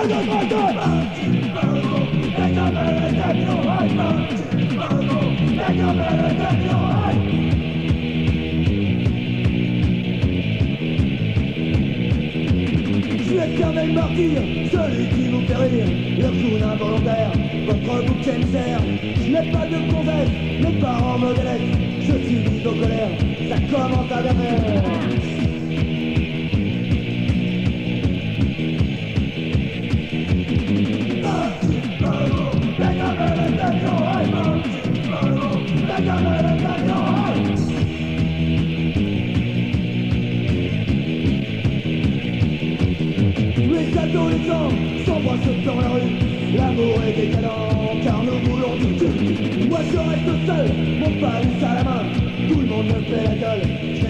L'éternel martyr, celui qui vous fait rire, leur clown involontaire, votre bouc émissaire. Je n'ai pas de conseils, mes parents me délaissent, je subis vos colères, ça commence à bien faire. Les adolescents s'embrassent dans la rue, l'amour est décadent car nous voulons du cul. Moi je reste seul, mon palus à la main, tout le monde me fait la gueule.